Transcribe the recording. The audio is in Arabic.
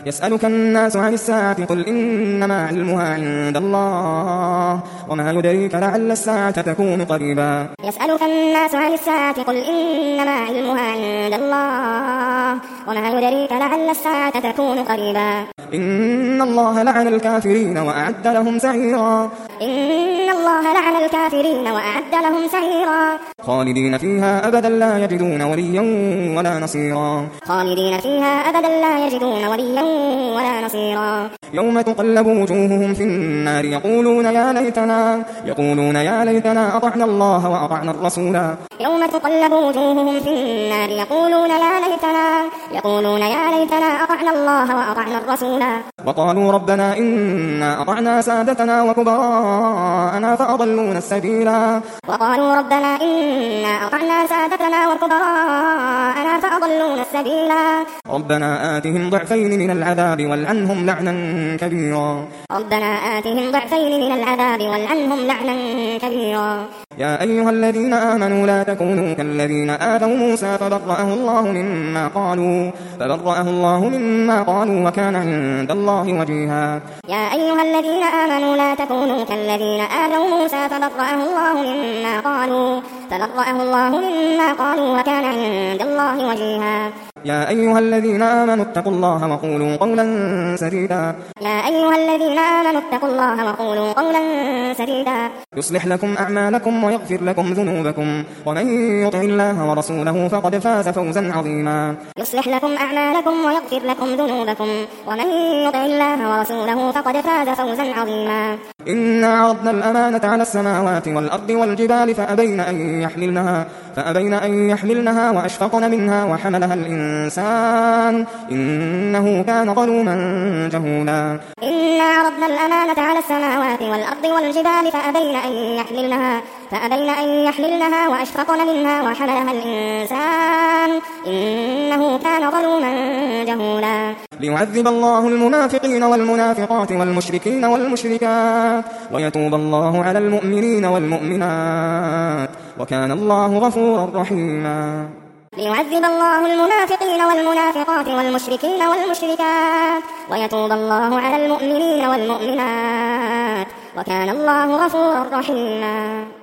يسألك الناس عن الساعة قل إنما علمها عند الله وما يدريك لعل الساعة تكون قريبا. يسألك الناس عن الساعة قل إنما علمها عند الله وما يدريك لعل الساعة تكون قريبا. إن الله لعن الكافرين وأعد لهم سعيرا. إن الله لعن الكافرين وأعد لهم سعيرا. خالدين فيها أبدا لا يجدون وليا ولا نصيرا. خالدين فيها أبدا لا يجدون وليا ولا نصيرا. يوم تقلب وجوههم في النار يقولون يا ليتنا أطعنا الله وأطعنا الرسولا. يوم تقلب وجوههم في النار يقولون يا ليتنا أطعنا الله وأطعنا الرسولا. وقالوا ربنا إنا أطعنا سادتنا وكبراءنا فأضلونا السبيلا. وقالوا ربنا إنا أطعنا سادتنا وكبراءنا فأضلونا السبيلا. ربنا آتهم ضعفين من العذاب والعنهم لعنا كبيرا. ربنا آتهم ضعفين من العذاب والعنهم لعنا كبيرا. يا أيها الذين آمنوا لا تكونوا كالذين آذوا موسى فبرأه الله مما قالوا وكان عند الله وجيها. يا أيها الذين آمنوا لا تكونوا كالذين آذوا موسى فبرأه الله مما قالوا وكان عند الله وجيها. يا أيها الذين آمنوا اتقوا الله وقولوا قولا سديدا. يا أيها الذين آمنوا اتقوا الله وقولوا قولا سديدا. يصلح لكم أعمالكم ويغفر لكم ذنوبكم ومن يطع الله ورسوله فقد فاز فوزا عظيما. يصلح لكم أعمالكم ويغفر لكم ذنوبكم ومن يطع الله ورسوله فقد فاز فوزا عظيما. إنا عرضنا الأمانة على السماوات والأرض والجبال فأبين أن يحملنها وأشفقن منها وحملها الإنسان إنه كان ظلوما جهولا. إنا عرضنا الأمانة على السماوات والأرض والجبال فأبين أن يحملنها وأشفقن منها وحملها الإنسان إنه كان ظلوما جهولا. ليعذب الله المنافقين والمنافقات والمشركين والمشركات ويتوب الله على المؤمنين والمؤمنات وكان الله غفورا رحيما. ليعذب الله المنافقين والمنافقات والمشركين والمشركات ويتوب الله على المؤمنين والمؤمنات وكان الله غفورا رحيما.